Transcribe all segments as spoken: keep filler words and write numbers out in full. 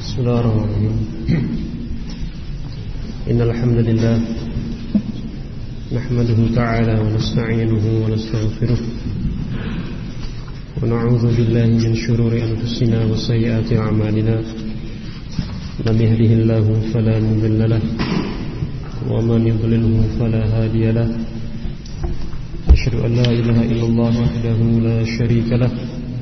Bismillahirrahmanirrahim. Innal hamdalillah nahmaduhu ta'ala wa nasta'inuhu wa nastaghfiruh wa na'udzu billahi min shururi anfusina wa sayyiati a'malina. Man yahdihillahu fala mudilla lahu wa man yudlilhu fala hadiya lahu. Asyhadu an la ilaha illallah wahdahu la syarika lahu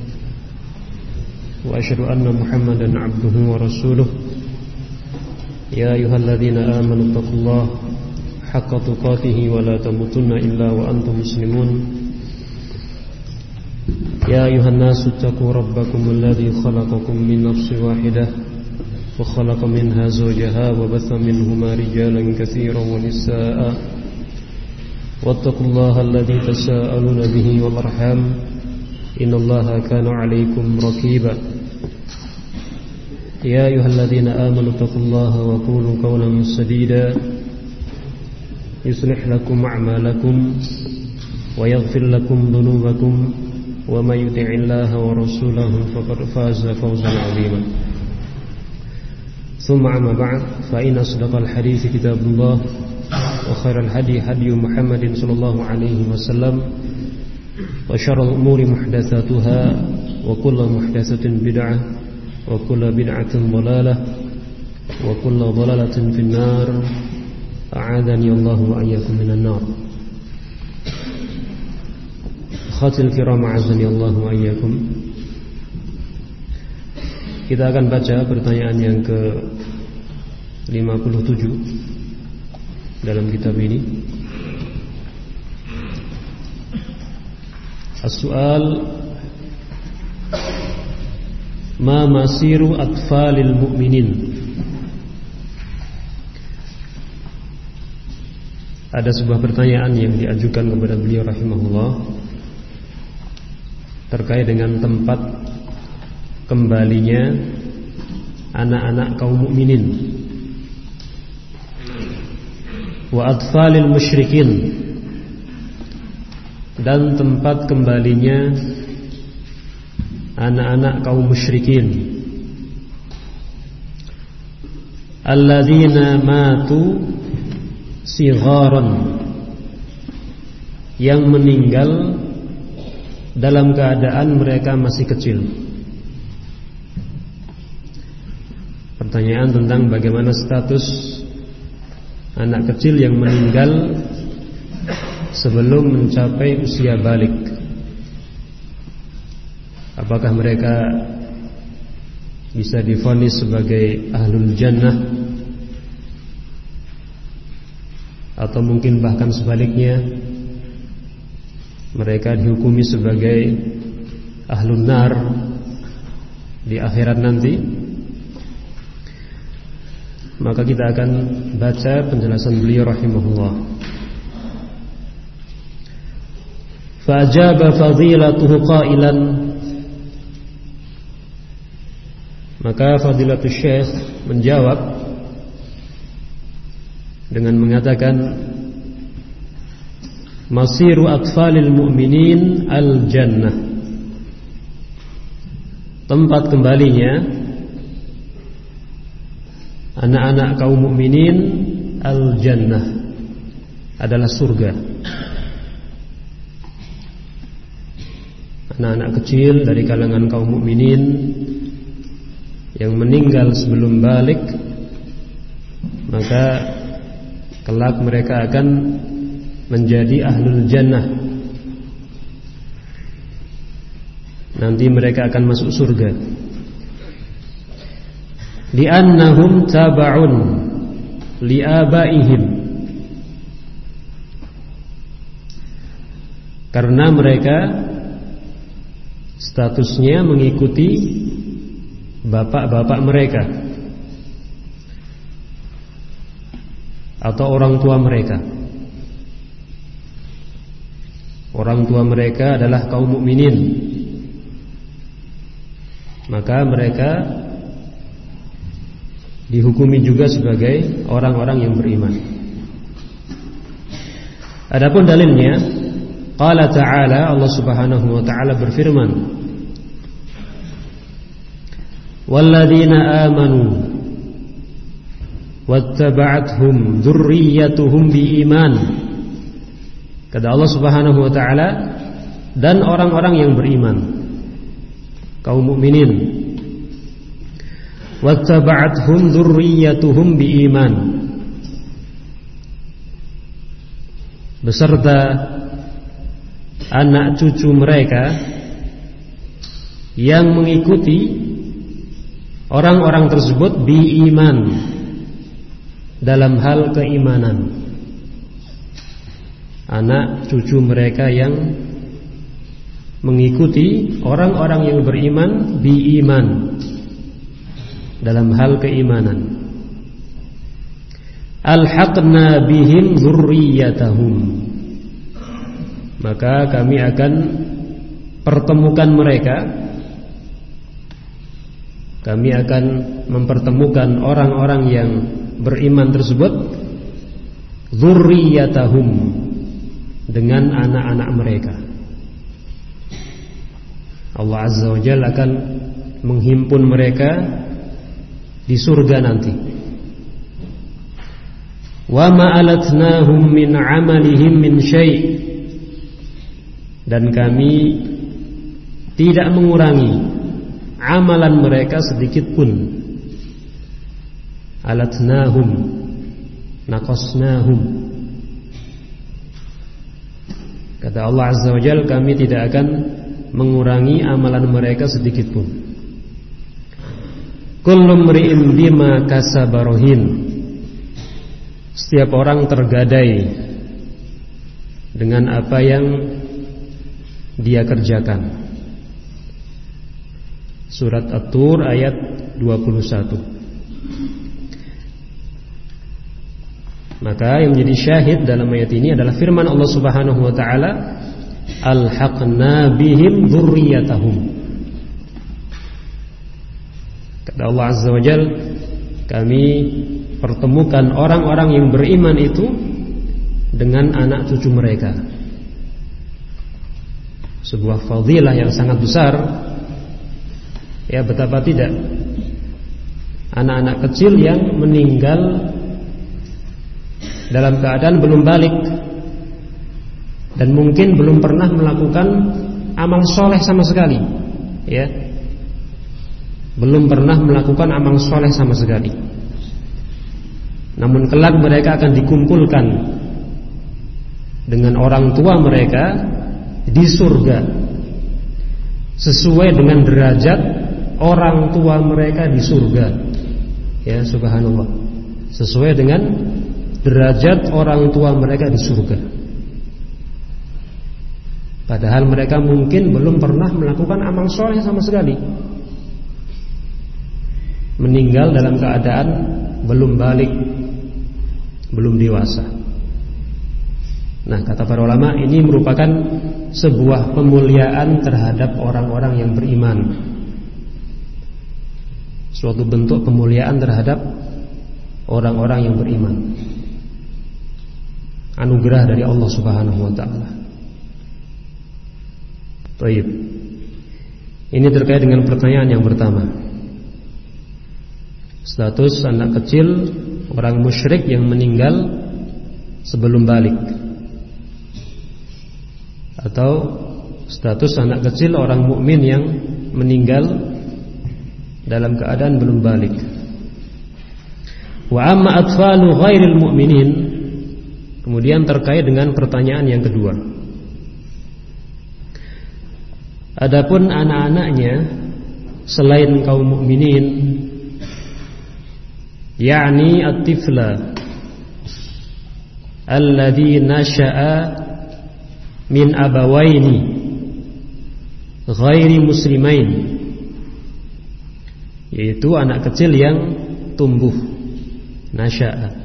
wa asyhadu anna Muhammadan 'abduhu wa rasuluh. Ya ayyuhalladzina amanu taqullaha haqqa tuqatih wa la tamutunna illa wa antum muslimun. Ya ayyuhan nasu taqu rabbakum alladzi khalaqakum min nafsin wahidah wa khalaqa minha zawjaha wa batha minhuma rijalan katsiran wa nisaa'a. Wattaqullaha alladzi tasaaluna bihi wal arham. Innallaha kana 'alaykum raqiba. Ya ayyuhalladzina amanu taqullaha wa qulu qawlan sadida yuslih lakum a'malakum wa yaghfir lakum dhunubakum wa may yuti'illaha wa rasulahu faqad faza fawzan 'azima. Tsumma amma ba'd, fa inna asdaqal hadithi kitabullah wa khairal hadi hadi Muhammadin sallallahu alaihi wasallam wa syarrul umuri muhdatsatuha wa kullu muhdatsatin bid'ah wa kullu bid'atin dhalalah wa kullu dhalalatin finnar. A'adani Allah wa iyyakum minan nar. Khatil kiram, a'azani Allah wa iyyakum. Kita akan baca pertanyaan yang ke lima puluh tujuh dalam kitab ini. As-su'al: ma masiru atfalil mu'minin? Ada sebuah pertanyaan yang diajukan kepada beliau rahimahullah terkait dengan tempat kembalinya anak-anak kaum mukminin wa atfalil musyrikin, dan tempat kembalinya anak-anak kaum musyrikin alladzina matu sigharan, yang meninggal dalam keadaan mereka masih kecil. Pertanyaan tentang bagaimana status anak kecil yang meninggal sebelum mencapai usia balik. Apakah mereka bisa divonis sebagai ahlul jannah, atau mungkin bahkan sebaliknya mereka dihukumi sebagai ahlun nar di akhirat nanti? Maka kita akan baca penjelasan beliau rahimahullah. Fa'ajaba fadilatuhu qailan, maka fadilatul syekh menjawab dengan mengatakan, masiru atfalil mu'minin al jannah, tempat kembalinya anak-anak kaum mukminin al jannah adalah surga. Anak-anak kecil dari kalangan kaum mukminin yang meninggal sebelum balik, maka kelak mereka akan menjadi ahlul jannah. Nanti mereka akan masuk surga. Li'annahum taba'un li'abaihim, karena mereka statusnya mengikuti bapak-bapak mereka atau orang tua mereka. Orang tua mereka adalah kaum mukminin, maka mereka dihukumi juga sebagai orang-orang yang beriman. Adapun dalilnya, qala ta'ala, Allah Subhanahu wa ta'ala berfirman, walladzina amanu wattaba'athum dzurriyyatuhum biiman. Kata Allah Subhanahu wa taala, dan orang-orang yang beriman, kaum mukminin, wattaba'athum dzurriyyatuhum biiman, beserta anak cucu mereka yang mengikuti orang-orang tersebut biiman, dalam hal keimanan. Anak cucu mereka yang mengikuti orang-orang yang beriman biiman, dalam hal keimanan. Alhaqna bihim dzurriyyatahum, maka kami akan pertemukan mereka, kami akan mempertemukan orang-orang yang beriman tersebut, dzurriyyatahum, dengan anak-anak mereka. Allah Azza wa Jalla akan menghimpun mereka di surga nanti. Wa ma alatnahum min amalihim min syai', dan kami tidak mengurangi amalan mereka sedikit pun. Alatnahum, naqasnahum. Kata Allah Azza wa Jalla, kami tidak akan mengurangi amalan mereka sedikit pun. Kullu mri'in bima kasaba rahin, setiap orang tergadai dengan apa yang dia kerjakan. Surat At-Tur ayat dua puluh satu. Maka yang menjadi syahid dalam ayat ini adalah firman Allah Subhanahu wa taala, alhaqna bihim dzurriyyatahum. Kata Allah Azza wa Jalla, kami pertemukan orang-orang yang beriman itu dengan anak cucu mereka. Sebuah fadilah yang sangat besar. Ya, betapa tidak anak-anak kecil yang meninggal dalam keadaan belum balik dan mungkin belum pernah melakukan amal soleh sama sekali, ya, belum pernah melakukan amal soleh sama sekali. Namun kelak mereka akan dikumpulkan dengan orang tua mereka di surga, sesuai dengan derajat orang tua mereka di surga. Ya, subhanallah, sesuai dengan derajat orang tua mereka di surga. Padahal mereka mungkin belum pernah melakukan amal soleh sama sekali, meninggal dalam keadaan belum balik, belum dewasa. Nah, kata para ulama, ini merupakan sebuah pemuliaan terhadap orang-orang yang beriman, suatu bentuk pemuliaan terhadap orang-orang yang beriman, anugerah dari Allah Subhanahu wa taala. Baik. Ini terkait dengan pertanyaan yang pertama. Status anak kecil orang musyrik yang meninggal sebelum balik, atau status anak kecil orang mukmin yang meninggal dalam keadaan belum balik. Wa amma atfalu ghairil mu'minin, kemudian terkait dengan pertanyaan yang kedua, adapun anak-anaknya selain kaum mukminin, yakni at-tifla alladhi nasha'a min abawaini ghairi muslimain, yaitu anak kecil yang tumbuh, nasya'a,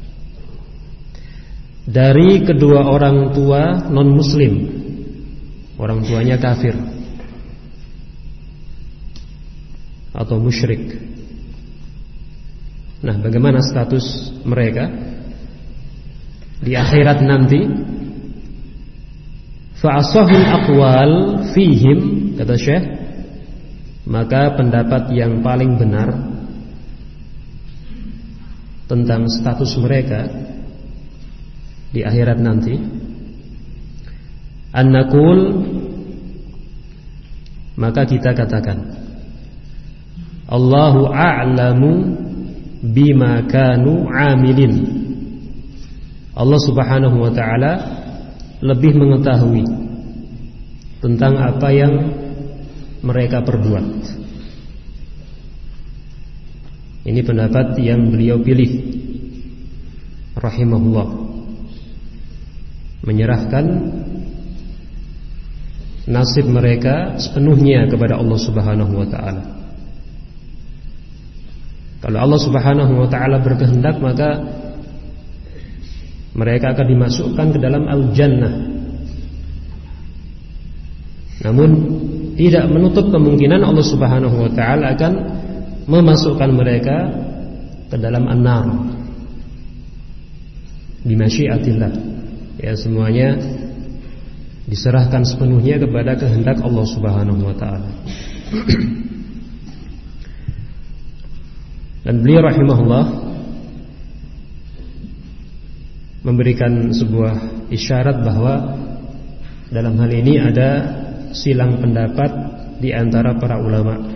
dari kedua orang tua non muslim, orang tuanya kafir atau musyrik. Nah, bagaimana status mereka di akhirat nanti? Fa asahul aqwal fihim, kata Syekh, maka pendapat yang paling benar tentang status mereka di akhirat nanti, an-naqul, maka kita katakan, Allahu a'lamu bima kanu 'amilin. Allah Subhanahu wa taala lebih mengetahui tentang apa yang mereka perbuat. Ini pendapat yang beliau pilih rahimahullah, menyerahkan nasib mereka sepenuhnya kepada Allah Subhanahu wa taala. Kalau Allah Subhanahu wa taala berkehendak, maka mereka akan dimasukkan ke dalam al-jannah. Namun tidak menutup kemungkinan Allah Subhanahu wa taala akan memasukkan mereka ke dalam an-nar bi masyiatillah. Ya, semuanya diserahkan sepenuhnya kepada kehendak Allah Subhanahu wa taala. Dan beliau rahimahullah memberikan sebuah isyarat bahwa dalam hal ini ada silang pendapat di antara para ulama.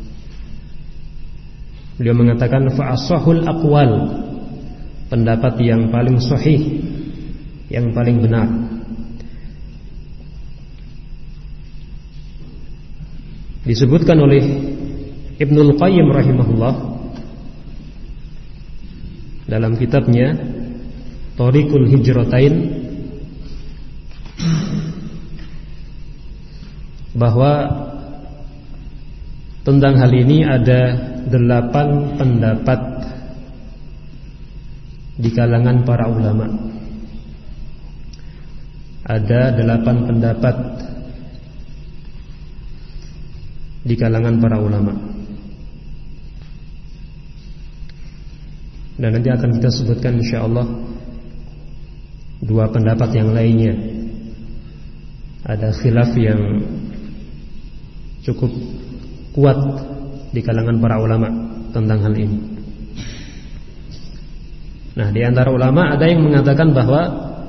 Beliau mengatakan fa ashahul aqwal, pendapat yang paling sahih, yang paling benar, disebutkan oleh Ibnul Qayyim rahimahullah dalam kitabnya Thariqul Hijratain, bahwa tentang hal ini ada delapan pendapat di kalangan para ulama. Ada delapan pendapat di kalangan para ulama. Dan nanti akan kita sebutkan insyaallah dua pendapat yang lainnya. Ada khilaf yang cukup kuat di kalangan para ulama tentang hal ini. Nah, di antara ulama ada yang mengatakan bahwa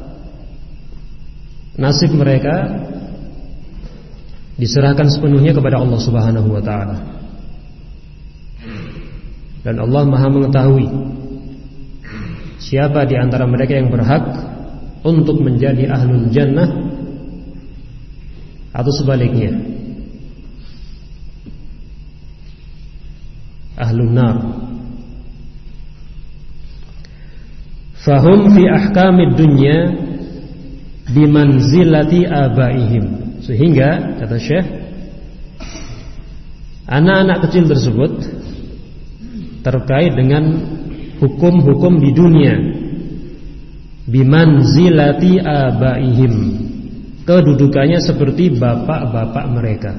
nasib mereka diserahkan sepenuhnya kepada Allah Subhanahu wa taala. Dan Allah Maha mengetahui siapa di antara mereka yang berhak untuk menjadi ahlul jannah atau sebaliknya ahlun nar. Fahum fi ahkamid dunya bimanzilati abaihim. Sehingga kata Syekh, anak-anak kecil tersebut terkait dengan hukum-hukum di dunia bimanzilati abaihim, kedudukannya seperti bapak-bapak mereka,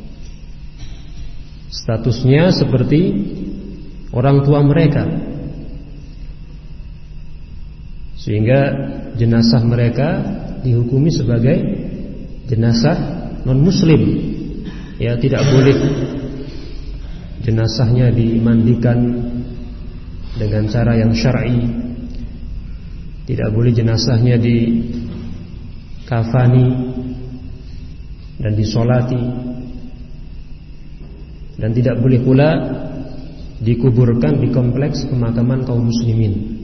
statusnya seperti orang tua mereka, sehingga jenazah mereka dihukumi sebagai jenazah non muslim. Ya, tidak boleh jenazahnya dimandikan dengan cara yang syar'i, tidak boleh jenazahnya dikafani dan disolati, dan tidak boleh pula dikuburkan di kompleks pemakaman kaum muslimin.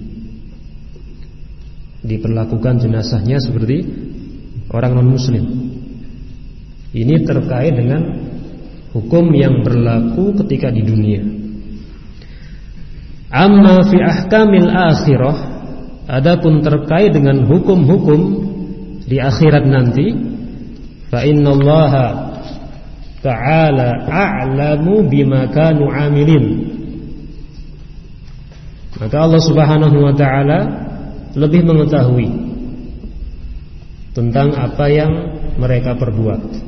Diperlakukan jenazahnya seperti orang non muslim. Ini terkait dengan hukum yang berlaku ketika di dunia. Amma fi ahkamil akhirah, adapun terkait dengan hukum-hukum di akhirat nanti, fa innallaha ta'ala a'lamu bima kanu 'amilin. Maka Allah Subhanahu wa taala lebih mengetahui tentang apa yang mereka perbuat.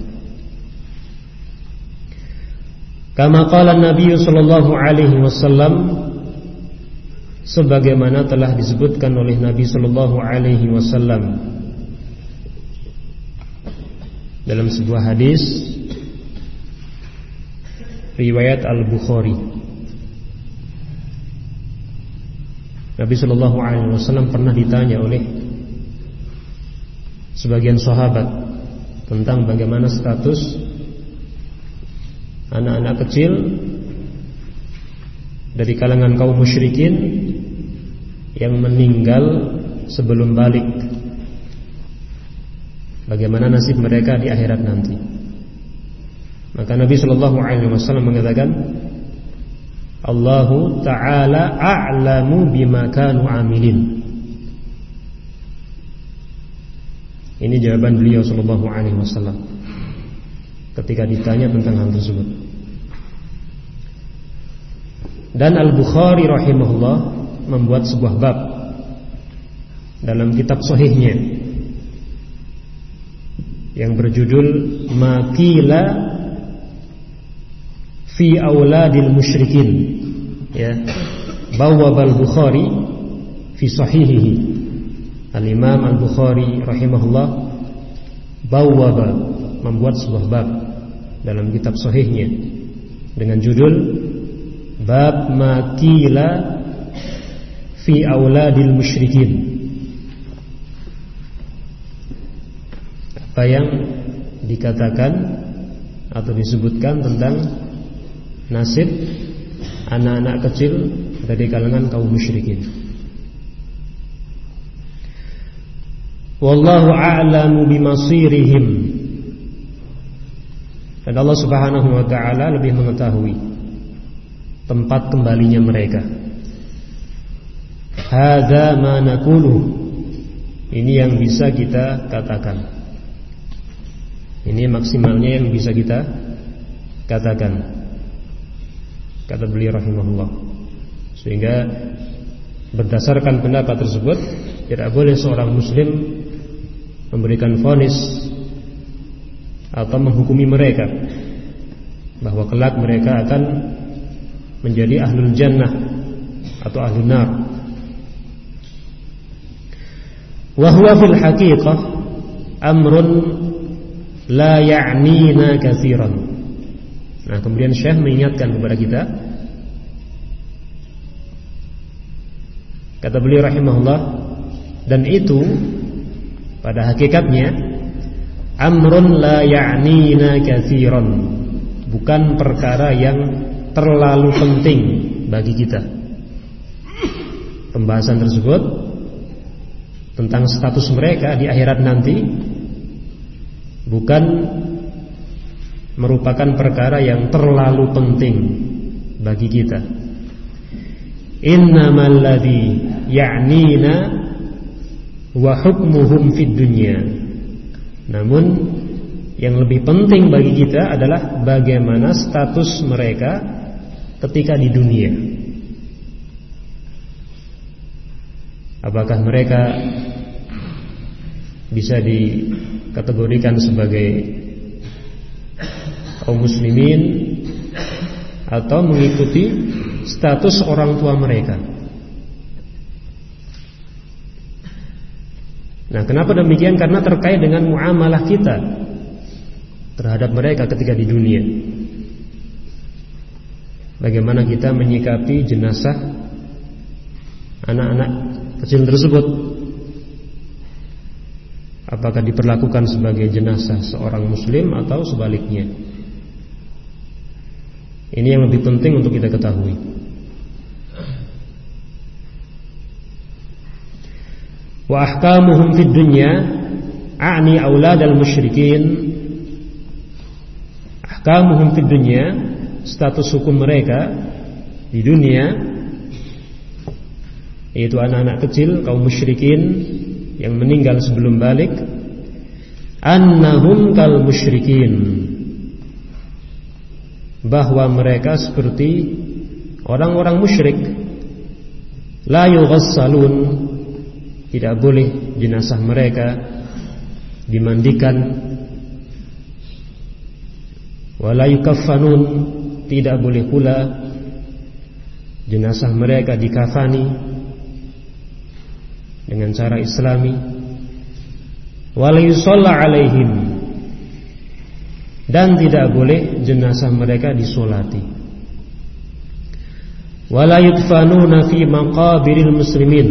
Kama qala Nabi sallallahu alaihi wasallam, sebagaimana telah disebutkan oleh Nabi sallallahu alaihi wasallam dalam sebuah hadis riwayat Al-Bukhari. Nabi Shallallahu Alaihi Wasallam pernah ditanya oleh sebagian sahabat tentang bagaimana status anak-anak kecil dari kalangan kaum musyrikin yang meninggal sebelum balik. Bagaimana nasib mereka di akhirat nanti? Maka Nabi Shallallahu Alaihi Wasallam mengatakan, Allahu Ta'ala a'lamu bima kanu amilin. Ini jawaban beliau Shallallahu Alaihi Wasallam ketika ditanya tentang hal tersebut. Dan Al-Bukhari rahimahullah membuat sebuah bab dalam kitab sahihnya yang berjudul Maqila fi auladil musyrikin, ya, bawwab al-Bukhari fi sahihihi. Al-Imam Al-Bukhari rahimahullah bawwaba, membuat sebuah bab dalam kitab sahihnya dengan judul Bab Maqila fi auladil musyrikin. Apa yang dikatakan atau disebutkan tentang nasib anak-anak kecil dari kalangan kaum musyrikin. Wallahu a'lamu bimasirihim. Dan Allah Subhanahu wa ta'ala lebih mengetahui tempat kembalinya mereka. Hadza ma naqulu. Ini yang bisa kita katakan. Ini maksimalnya yang bisa kita katakan, kata beliau rahimahullah. Sehingga berdasarkan pendapat tersebut, tidak boleh seorang muslim memberikan vonis atau menghukumi mereka bahwa kelak mereka akan menjadi ahlul jannah atau ahlun nar. Wa huwa fil haqiqah amrun la ya'nina katsiran. Nah, kemudian Syekh mengingatkan kepada kita, kata beliau rahimahullah, dan itu pada hakikatnya amrun la ya'nina katsiran, bukan perkara yang terlalu penting bagi kita. Pembahasan tersebut tentang status mereka di akhirat nanti bukan merupakan perkara yang terlalu penting bagi kita. Innamal ladzi ya'nina wa hukmuhum fid dunya. Namun yang lebih penting bagi kita adalah bagaimana status mereka ketika di dunia. Apakah mereka bisa dikategorikan sebagai kaum muslimin atau mengikuti status orang tua mereka. Nah, kenapa demikian? Karena terkait dengan muamalah kita terhadap mereka ketika di dunia. Bagaimana kita menyikapi jenazah anak-anak kecil tersebut? Apakah diperlakukan sebagai jenazah seorang muslim atau sebaliknya? Ini yang lebih penting untuk kita ketahui. Wa ahkamuhum fid dunya a'ni auladal musyrikin. Ahkamuhum fid dunya, status hukum mereka di dunia, yaitu anak-anak kecil kaum musyrikin yang meninggal sebelum balik, annahum kal musyrikin, bahwa mereka seperti orang-orang musyrik. La yughassalun, tidak boleh jenazah mereka dimandikan. Wala yukaffanun, tidak boleh pula jenazah mereka dikafani dengan cara islami. Wala yusalla alaihim, dan tidak boleh jenazah mereka disolati. wala yudfanuna fi maqabiril muslimin,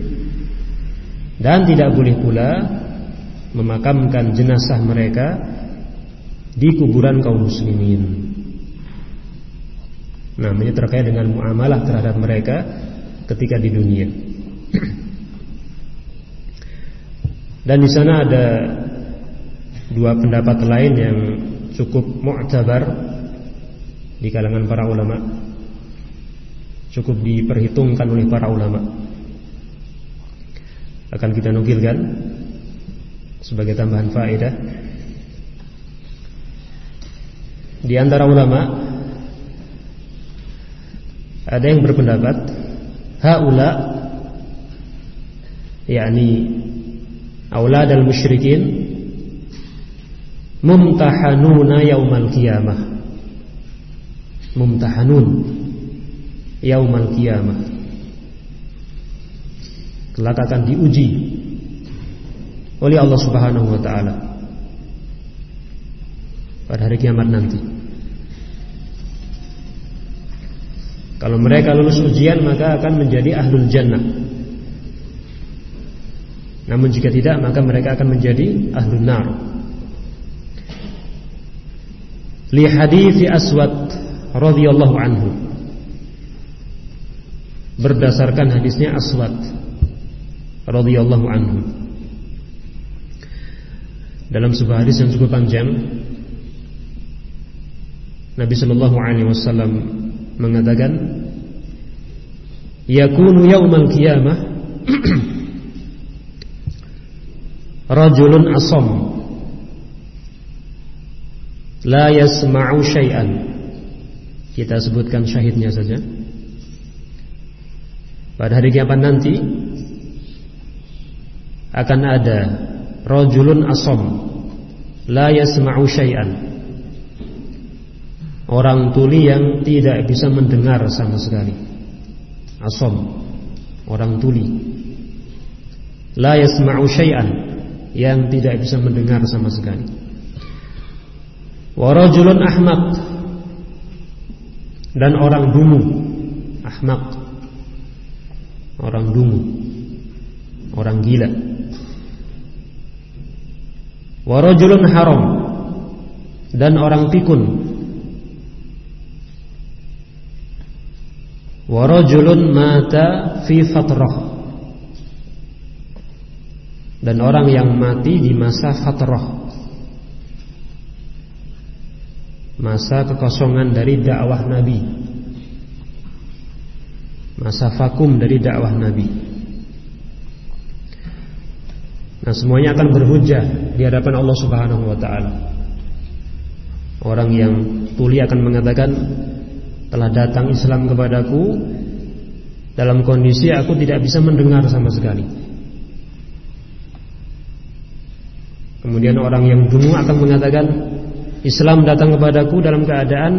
dan tidak boleh pula memakamkan jenazah mereka di kuburan kaum muslimin. Nah, ini terkait dengan muamalah terhadap mereka ketika di dunia. Dan di sana ada dua pendapat lain yang cukup mu'tabar di kalangan para ulama, cukup diperhitungkan oleh para ulama. Akan kita nukilkan sebagai tambahan faedah. Di antara ulama ada yang berpendapat haula, yakni aulad al-musyrikin, mumtahanuna yaumal qiyamah. Mumtahanun yaumal qiyamah, kelak akan diuji oleh Allah Subhanahu wa taala pada hari kiamat nanti. Kalau mereka lulus ujian maka akan menjadi ahlul jannah. Namun jika tidak maka mereka akan menjadi ahlun nar. Li hadithi Aswad radhiyallahu anhu, berdasarkan hadisnya Aswad radhiyallahu anhu. Dalam sebuah hadis yang cukup panjang, Nabi sallallahu alaihi wasallam mengatakan, yakunu yaumal qiyamah rajulun asam la yasma'u syai'an. Kita sebutkan syahidnya saja. Pada hari kiamat nanti akan ada rajulun asam la yasma'u syai'an, orang tuli yang tidak bisa mendengar sama sekali. Asam, orang tuli. La yasma'u syai'an, yang tidak bisa mendengar sama sekali. Wa rajulun ahmaq, dan orang dungu. Ahmaq, orang dungu, orang gila. Wa rajulun haram, dan orang pikun. Wa rajulun mata fi fatrah, dan orang yang mati di masa fatrah, masa kekosongan dari dakwah Nabi, masa vakum dari dakwah Nabi. Nah, semuanya akan berhujjah di hadapan Allah Subhanahu wa taala. Orang yang tuli akan mengatakan, telah datang Islam kepadaku dalam kondisi aku tidak bisa mendengar sama sekali. Kemudian orang yang dungu akan mengatakan, Islam datang kepadaku dalam keadaan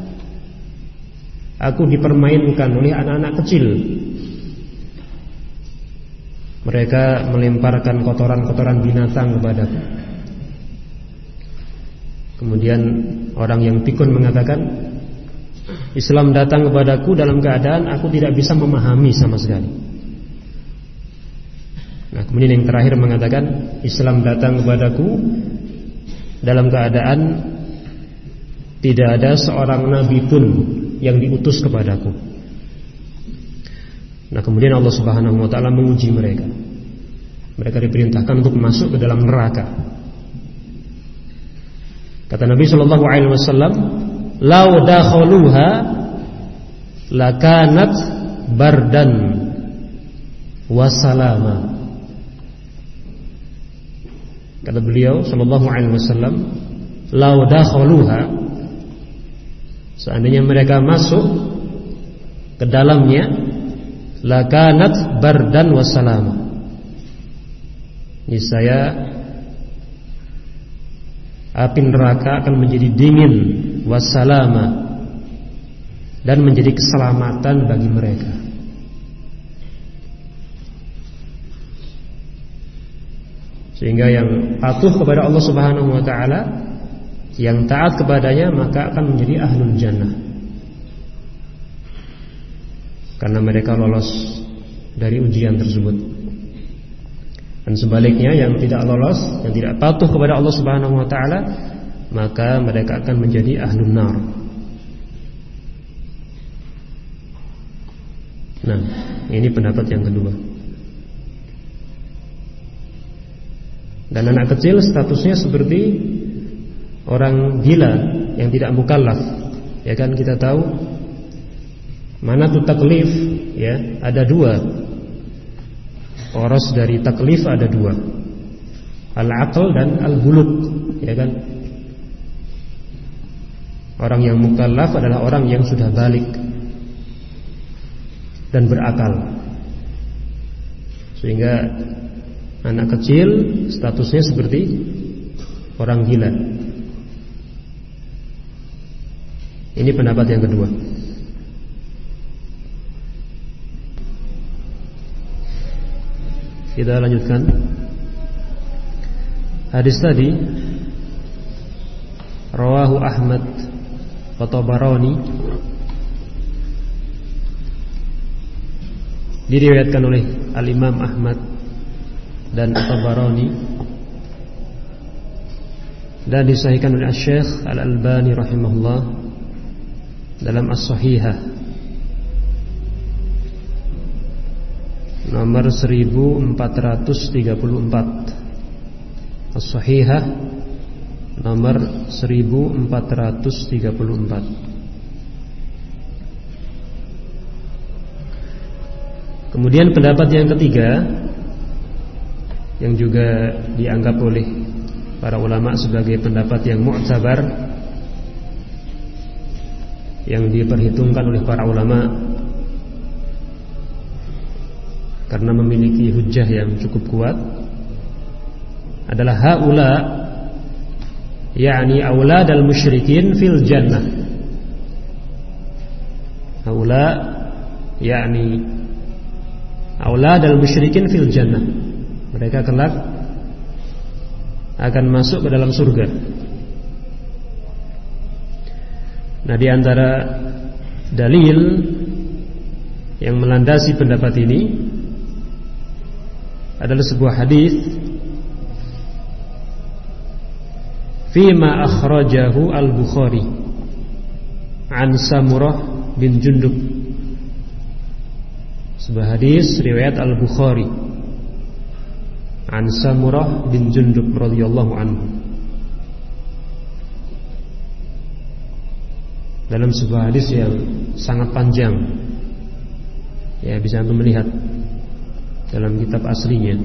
aku dipermainkan oleh anak-anak kecil. Mereka melemparkan kotoran-kotoran binatang kepadaku. Kemudian orang yang pikun mengatakan, Islam datang kepadaku dalam keadaan aku tidak bisa memahami sama sekali. Nah, kemudian yang terakhir mengatakan, Islam datang kepadaku dalam keadaan tidak ada seorang nabi pun yang diutus kepadaku. Nah, kemudian Allah Subhanahu wa taala menguji mereka. Mereka diperintahkan untuk masuk ke dalam neraka. Kata Nabi sallallahu alaihi wasallam, "Lau dakhaluha lakanat bardan wa salama." Kata beliau sallallahu alaihi wasallam, "Lau dakhaluha," seandainya mereka masuk ke dalamnya, lakanat bardan wa salama, niscaya api neraka akan menjadi dingin, wassalama, dan menjadi keselamatan bagi mereka. Sehingga yang patuh kepada Allah Subhanahu wa taala, yang taat kepadanya, maka akan menjadi ahlul jannah. karena mereka lolos dari ujian tersebut. Dan sebaliknya yang tidak lolos, yang tidak patuh kepada Allah Subhanahu wa taala, maka mereka akan menjadi ahlun nar. Nah, ini pendapat yang kedua. Dan anak kecil statusnya seperti orang gila yang tidak mukallaf. Ya kan, kita tahu mana tu taklif, ya, ada dua. Poros dari taklif ada dua, al-aql dan al-bulugh, ya kan. Orang yang mukallaf adalah orang yang sudah balik dan berakal. Sehingga anak kecil statusnya seperti orang gila. Ini pendapat yang kedua. Kita lanjutkan. Hadis tadi rawahu Ahmad wa Tabarani, diriwayatkan oleh Al-Imam Ahmad dan Tabarani, dan disahihkan oleh Syekh Al-Albani rahimahullah dalam As-Sahihah nomor seribu empat ratus tiga puluh empat. As-Sahihah nomor seribu empat ratus tiga puluh empat. Kemudian pendapat yang ketiga yang juga dianggap oleh para ulama sebagai pendapat yang mu'tabar, yang diperhitungkan oleh para ulama karena memiliki hujjah yang cukup kuat, adalah haula, yakni aulad al-musyrikin fil jannah. Haula yakni aulad al-musyrikin fil jannah. Mereka kelak akan masuk ke dalam surga. Nah, di antara dalil yang melandasi pendapat ini adalah sebuah hadis fima akhrajahu al-Bukhari an Samurah bin Jundub. Sebuah hadis riwayat al-Bukhari an Samurah bin Jundub radhiyallahu anhu, dalam sebuah hadis yang sangat panjang. Ya, bisa Anda melihat dalam kitab aslinya.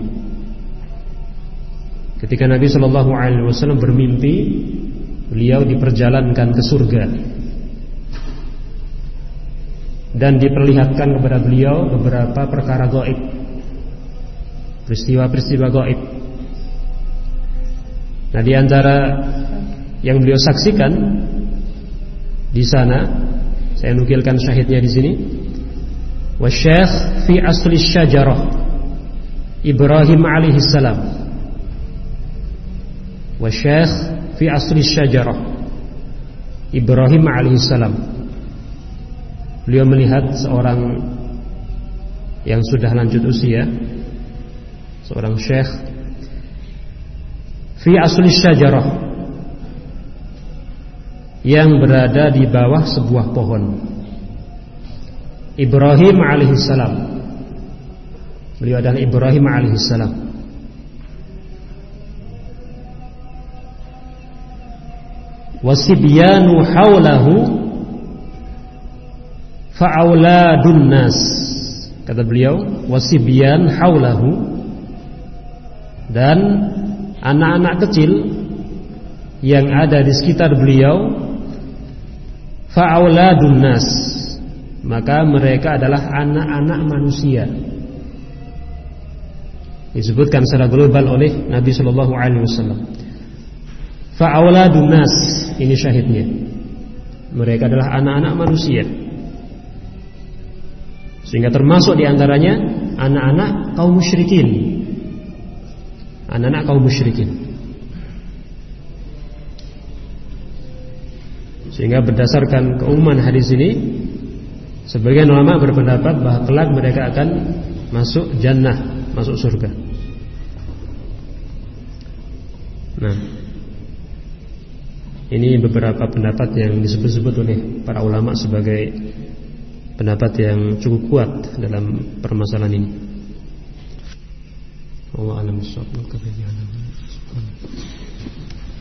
Ketika Nabi shallallahu alaihi wasallam bermimpi, beliau diperjalankan ke surga dan diperlihatkan kepada beliau beberapa perkara gaib, peristiwa-peristiwa gaib. Nah, di antara yang beliau saksikan di sana, saya nukilkan syahidnya di sini. Wa syekh fi asli syajarah Ibrahim alaihi salam. Wa syekh fi asli syajarah Ibrahim alaihi salam. Beliau melihat seorang yang sudah lanjut usia, seorang syekh fi asli syajarah, yang berada di bawah sebuah pohon. Ibrahim alaihissalam, beliau adalah Ibrahim alaihissalam. Wasibyanu haulahu fa'auladun nas. Kata beliau, wasibyan haulahu, dan anak-anak kecil yang ada di sekitar beliau, fa'auladun nas, maka mereka adalah anak-anak manusia. Disebutkan secara global oleh Nabi Shallallahu Alaihi Wasallam. Fa'auladun nas, ini syahidnya. Mereka adalah anak-anak manusia. Sehingga termasuk diantaranya anak-anak kaum musyrikin. Anak-anak kaum musyrikin. Sehingga berdasarkan keumuman hadis ini, Sebagian ulama berpendapat bahwa kelak mereka akan masuk jannah, masuk surga. Nah, ini beberapa pendapat yang disebut-sebut oleh para ulama sebagai pendapat yang cukup kuat dalam permasalahan ini. Allah alam bissawab.